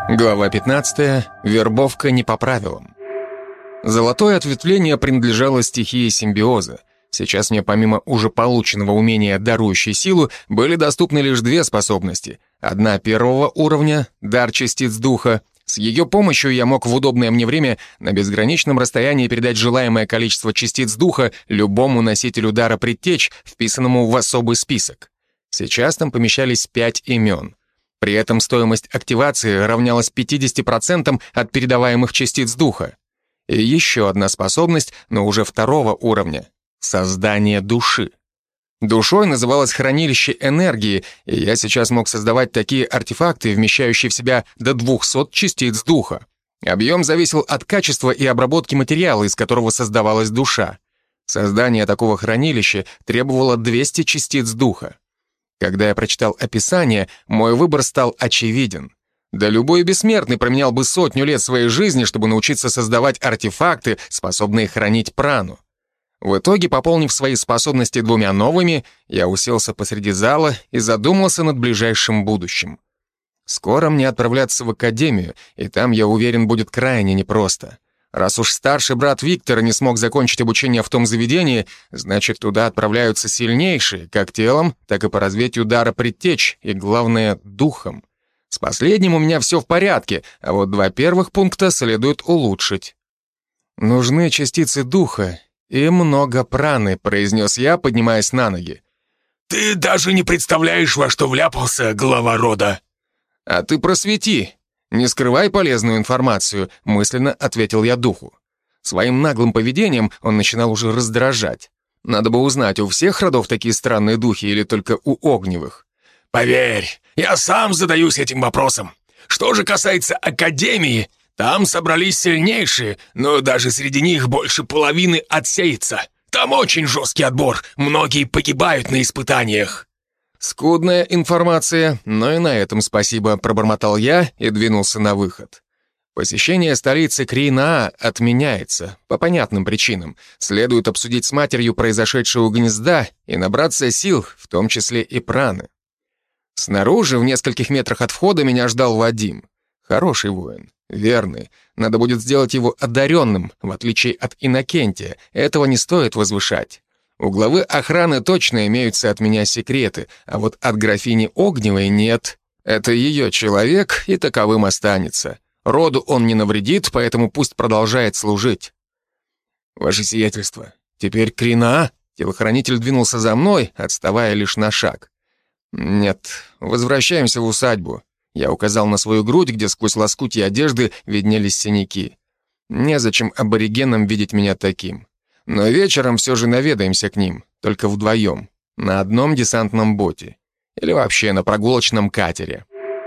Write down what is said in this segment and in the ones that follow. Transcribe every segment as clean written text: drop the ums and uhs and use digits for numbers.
Глава 15. Вербовка не по правилам. Золотое ответвление принадлежало стихии симбиоза. Сейчас мне помимо уже полученного умения, дарующей силу, были доступны лишь две способности. Одна первого уровня — дар частиц духа. С ее помощью я мог в удобное мне время на безграничном расстоянии передать желаемое количество частиц духа любому носителю дара предтеч, вписанному в особый список. Сейчас там помещались 5 имен. При этом стоимость активации равнялась 50% от передаваемых частиц духа. И еще одна способность, но уже второго уровня — создание души. Душой называлось хранилище энергии, и я сейчас мог создавать такие артефакты, вмещающие в себя до 200 частиц духа. Объем зависел от качества и обработки материала, из которого создавалась душа. Создание такого хранилища требовало 200 частиц духа. Когда я прочитал описание, мой выбор стал очевиден. Да любой бессмертный променял бы 100 лет своей жизни, чтобы научиться создавать артефакты, способные хранить прану. В итоге, пополнив свои способности 2 новыми, я уселся посреди зала и задумался над ближайшим будущим. Скоро мне отправляться в академию, и там, я уверен, будет крайне непросто. Раз уж старший брат Виктора не смог закончить обучение в том заведении, значит, туда отправляются сильнейшие, как телом, так и по развитию дара предтеч, и, главное, духом. С последним у меня все в порядке, а вот 2 первых пункта следует улучшить. «Нужны частицы духа и много праны», — произнес я, поднимаясь на ноги. «Ты даже не представляешь, во что вляпался, глава рода!» «А ты просвети. Не скрывай полезную информацию», — мысленно ответил я духу. Своим наглым поведением он начинал уже раздражать. Надо бы узнать, у всех родов такие странные духи или только у огневых. «Поверь, я сам задаюсь этим вопросом. Что же касается Академии, там собрались сильнейшие, но даже среди них больше половины отсеется. Там очень жесткий отбор, многие погибают на испытаниях». «Скудная информация, но и на этом спасибо», — пробормотал я и двинулся на выход. Посещение столицы Кринаа отменяется, по понятным причинам. Следует обсудить с матерью произошедшее у гнезда и набраться сил, в том числе и праны. Снаружи, в нескольких метрах от входа, меня ждал Вадим. Хороший воин, верный. Надо будет сделать его одаренным, в отличие от Иннокентия. Этого не стоит возвышать. У главы охраны точно имеются от меня секреты, а вот от графини Огневой нет. Это ее человек, и таковым останется. Роду он не навредит, поэтому пусть продолжает служить. «Ваше сиятельство, теперь Кринаа?» Телохранитель двинулся за мной, отставая лишь на шаг. «Нет, возвращаемся в усадьбу». Я указал на свою грудь, где сквозь лоскутья одежды виднелись синяки. Незачем аборигенам видеть меня таким. Но вечером все же наведаемся к ним, только вдвоем, на одном десантном боте. Или вообще на прогулочном катере.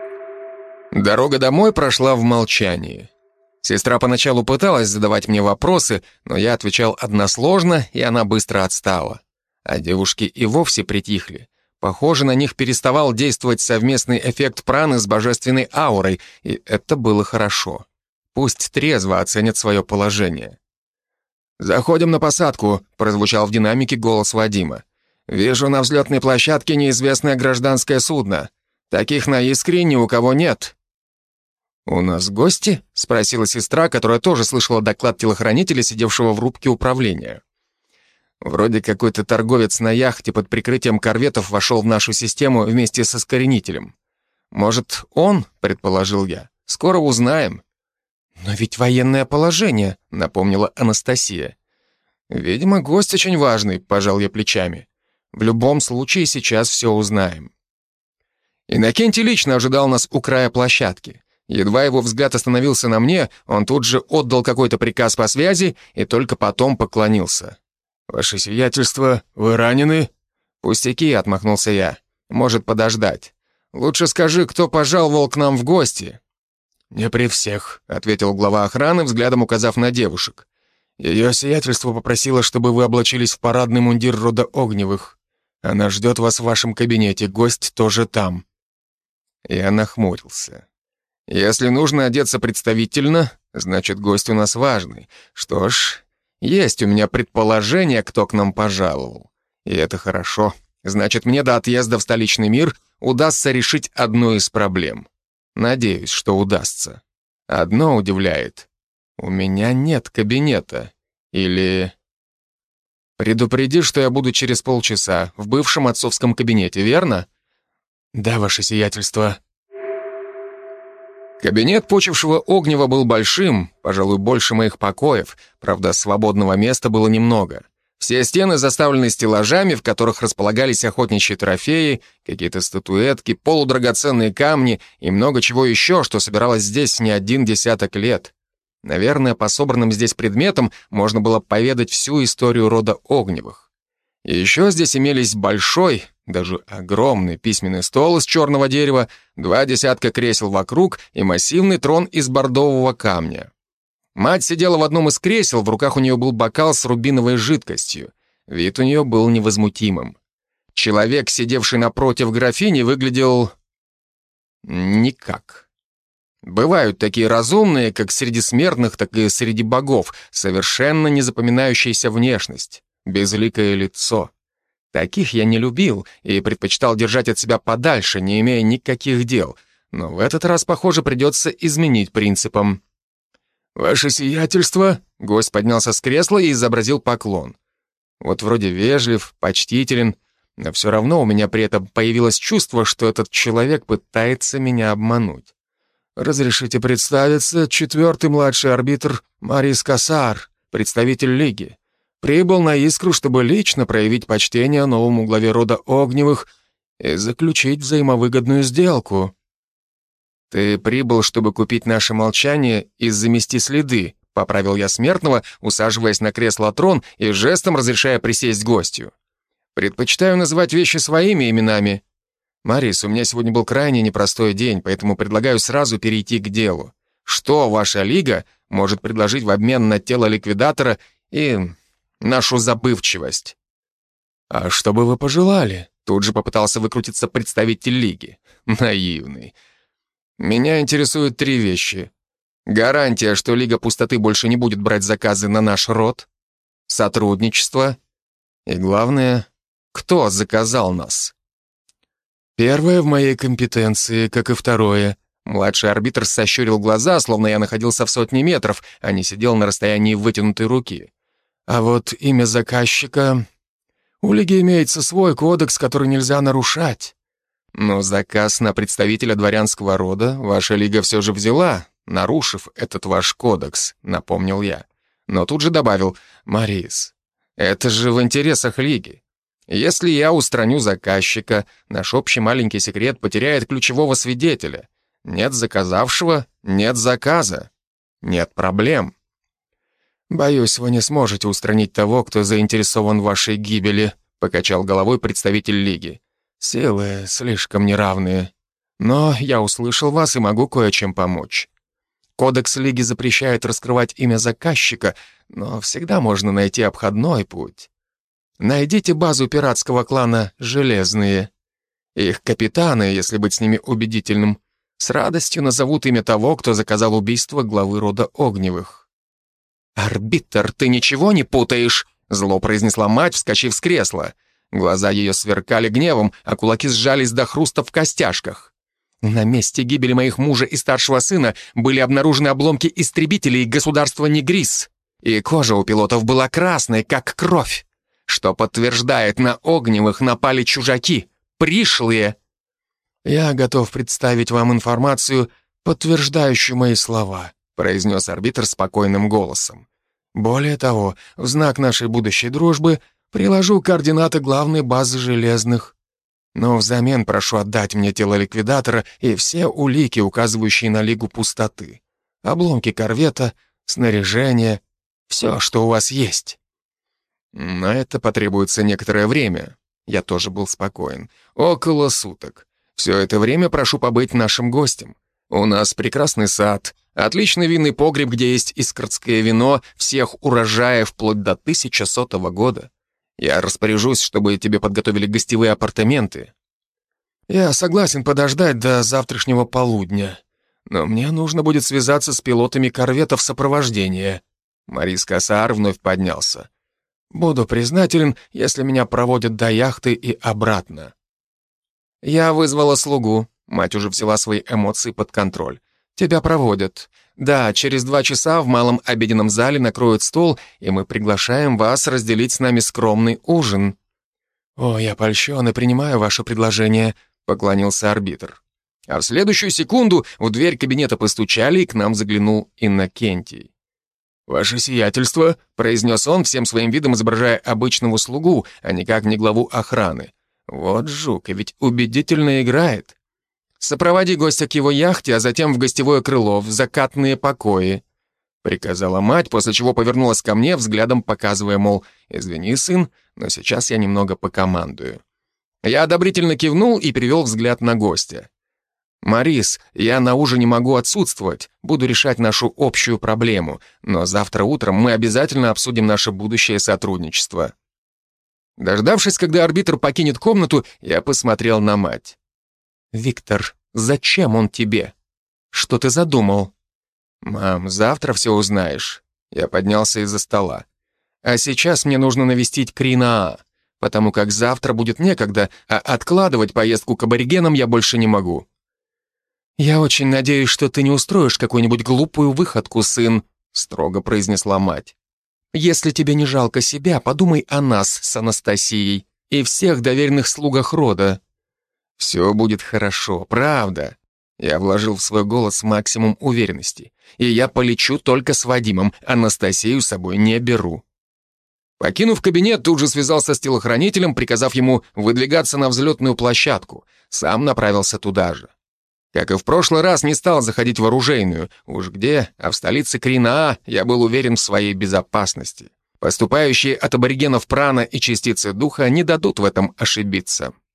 Дорога домой прошла в молчании. Сестра поначалу пыталась задавать мне вопросы, но я отвечал односложно, и она быстро отстала. А девушки и вовсе притихли. Похоже, на них переставал действовать совместный эффект праны с божественной аурой, и это было хорошо. Пусть трезво оценят свое положение. «Заходим на посадку», — прозвучал в динамике голос Вадима. «Вижу на взлетной площадке неизвестное гражданское судно. Таких на Искре ни у кого нет». «У нас гости?» — спросила сестра, которая тоже слышала доклад телохранителя, сидевшего в рубке управления. «Вроде какой-то торговец на яхте под прикрытием корветов вошел в нашу систему вместе со искоренителем. Может, он?» — предположил я. «Скоро узнаем». «Но ведь военное положение», — напомнила Анастасия. «Видимо, гость очень важный», — пожал я плечами. «В любом случае сейчас все узнаем». Иннокентий лично ожидал нас у края площадки. Едва его взгляд остановился на мне, он тут же отдал какой-то приказ по связи и только потом поклонился. «Ваше сиятельство, вы ранены?» «Пустяки», — отмахнулся я. «Может подождать. Лучше скажи, кто пожаловал к нам в гости». «Не при всех», — ответил глава охраны, взглядом указав на девушек. «Ее сиятельство попросило, чтобы вы облачились в парадный мундир рода Огневых. Она ждет вас в вашем кабинете, гость тоже там». Я нахмурился. «Если нужно одеться представительно, значит, гость у нас важный. Что ж, есть у меня предположение, кто к нам пожаловал. И это хорошо. Значит, мне до отъезда в столичный мир удастся решить одну из проблем. Надеюсь, что удастся. Одно удивляет. У меня нет кабинета. Или... Предупреди, что я буду через полчаса в бывшем отцовском кабинете, верно? Да, ваше сиятельство. Кабинет почившего Огнева был большим, пожалуй, больше моих покоев, правда, свободного места было немного. Все стены заставлены стеллажами, в которых располагались охотничьи трофеи, какие-то статуэтки, полудрагоценные камни и много чего еще, что собиралось здесь не один десяток лет. Наверное, по собранным здесь предметам можно было поведать всю историю рода Огневых. И еще здесь имелись большой, даже огромный письменный стол из черного дерева, 2 десятка кресел вокруг и массивный трон из бордового камня. Мать сидела в одном из кресел, в руках у нее был бокал с рубиновой жидкостью. Вид у нее был невозмутимым. Человек, сидевший напротив графини, выглядел... никак. Бывают такие разумные, как среди смертных, так и среди богов, совершенно не запоминающаяся внешность, безликое лицо. Таких я не любил и предпочитал держать от себя подальше, не имея никаких дел, но в этот раз, похоже, придется изменить принципам. «Ваше сиятельство?» — гость поднялся с кресла и изобразил поклон. Вот вроде вежлив, почтителен, но все равно у меня при этом появилось чувство, что этот человек пытается меня обмануть. «Разрешите представиться, 4-й младший арбитр Марис Кассар, представитель Лиги. Прибыл на Искру, чтобы лично проявить почтение новому главе рода Огневых и заключить взаимовыгодную сделку». «Ты прибыл, чтобы купить наше молчание и замести следы», — поправил я смертного, усаживаясь на кресло-трон и жестом разрешая присесть гостю. «Предпочитаю называть вещи своими именами. Марис, у меня сегодня был крайне непростой день, поэтому предлагаю сразу перейти к делу. Что ваша лига может предложить в обмен на тело ликвидатора и нашу забывчивость?» «А что бы вы пожелали?» — тут же попытался выкрутиться представитель лиги. Наивный. «Меня интересуют 3 вещи. Гарантия, что Лига Пустоты больше не будет брать заказы на наш род, сотрудничество и, главное, кто заказал нас?» «Первое в моей компетенции, как и второе». Младший арбитр сощурил глаза, словно я находился в 100 метров, а не сидел на расстоянии вытянутой руки. «А вот имя заказчика... У Лиги имеется свой кодекс, который нельзя нарушать». «Но заказ на представителя дворянского рода ваша Лига все же взяла, нарушив этот ваш кодекс», — напомнил я. Но тут же добавил: «Марис, это же в интересах Лиги. Если я устраню заказчика, наш общий маленький секрет потеряет ключевого свидетеля. Нет заказавшего — нет заказа. Нет проблем». «Боюсь, вы не сможете устранить того, кто заинтересован в вашей гибели», — покачал головой представитель Лиги. «Силы слишком неравные. Но я услышал вас и могу кое-чем помочь. Кодекс Лиги запрещает раскрывать имя заказчика, но всегда можно найти обходной путь. Найдите базу пиратского клана «Железные». Их капитаны, если быть с ними убедительным, с радостью назовут имя того, кто заказал убийство главы рода Огневых». «Арбитр, ты ничего не путаешь?» — зло произнесла мать, вскочив с кресла. Глаза ее сверкали гневом, а кулаки сжались до хруста в костяшках. «На месте гибели моих мужа и старшего сына были обнаружены обломки истребителей государства Негрис, и кожа у пилотов была красной, как кровь, что подтверждает, на Огневых напали чужаки, пришлые». «Я готов представить вам информацию, подтверждающую мои слова», произнес арбитр спокойным голосом. «Более того, в знак нашей будущей дружбы приложу координаты главной базы Железных. Но взамен прошу отдать мне тело ликвидатора и все улики, указывающие на Лигу Пустоты. Обломки корвета, снаряжение, все, что у вас есть». «На это потребуется некоторое время». Я тоже был спокоен. «Около суток. Все это время прошу побыть нашим гостем. У нас прекрасный сад, отличный винный погреб, где есть искорское вино всех урожаев вплоть до 1100 года. Я распоряжусь, чтобы тебе подготовили гостевые апартаменты». «Я согласен подождать до завтрашнего полудня, но мне нужно будет связаться с пилотами корветов сопровождения». Марис Кассар вновь поднялся. «Буду признателен, если меня проводят до яхты и обратно». «Я вызвала слугу. Мать уже взяла свои эмоции под контроль. «Тебя проводят. Да, через 2 часа в малом обеденном зале накроют стол, и мы приглашаем вас разделить с нами скромный ужин». «О, я польщен и принимаю ваше предложение», — поклонился арбитр. А в следующую секунду в дверь кабинета постучали, и к нам заглянул Иннокентий. «Ваше сиятельство», — произнес он, всем своим видом изображая обычного слугу, а никак не главу охраны. «Вот жук, и ведь убедительно играет. Сопроводи гостя к его яхте, а затем в гостевое крыло, в закатные покои», — приказала мать, после чего повернулась ко мне, взглядом показывая, мол, «Извини, сын, но сейчас я немного покомандую». Я одобрительно кивнул и перевел взгляд на гостя. «Марис, я на ужине могу отсутствовать, буду решать нашу общую проблему, но завтра утром мы обязательно обсудим наше будущее сотрудничество». Дождавшись, когда арбитр покинет комнату, я посмотрел на мать. «Виктор, зачем он тебе? Что ты задумал?» «Мам, завтра все узнаешь». Я поднялся из-за стола. «А сейчас мне нужно навестить Кринаа, потому как завтра будет некогда, а откладывать поездку к аборигенам я больше не могу». «Я очень надеюсь, что ты не устроишь какую-нибудь глупую выходку, сын», строго произнесла мать. «Если тебе не жалко себя, подумай о нас с Анастасией и всех доверенных слугах рода». «Все будет хорошо, правда». Я вложил в свой голос максимум уверенности. «И я полечу только с Вадимом, Анастасию с собой не беру». Покинув кабинет, тут же связался с телохранителем, приказав ему выдвигаться на взлетную площадку. Сам направился туда же. Как и в прошлый раз, не стал заходить в оружейную. Уж где, а в столице Кринаа я был уверен в своей безопасности. Поступающие от аборигенов прана и частицы духа не дадут в этом ошибиться.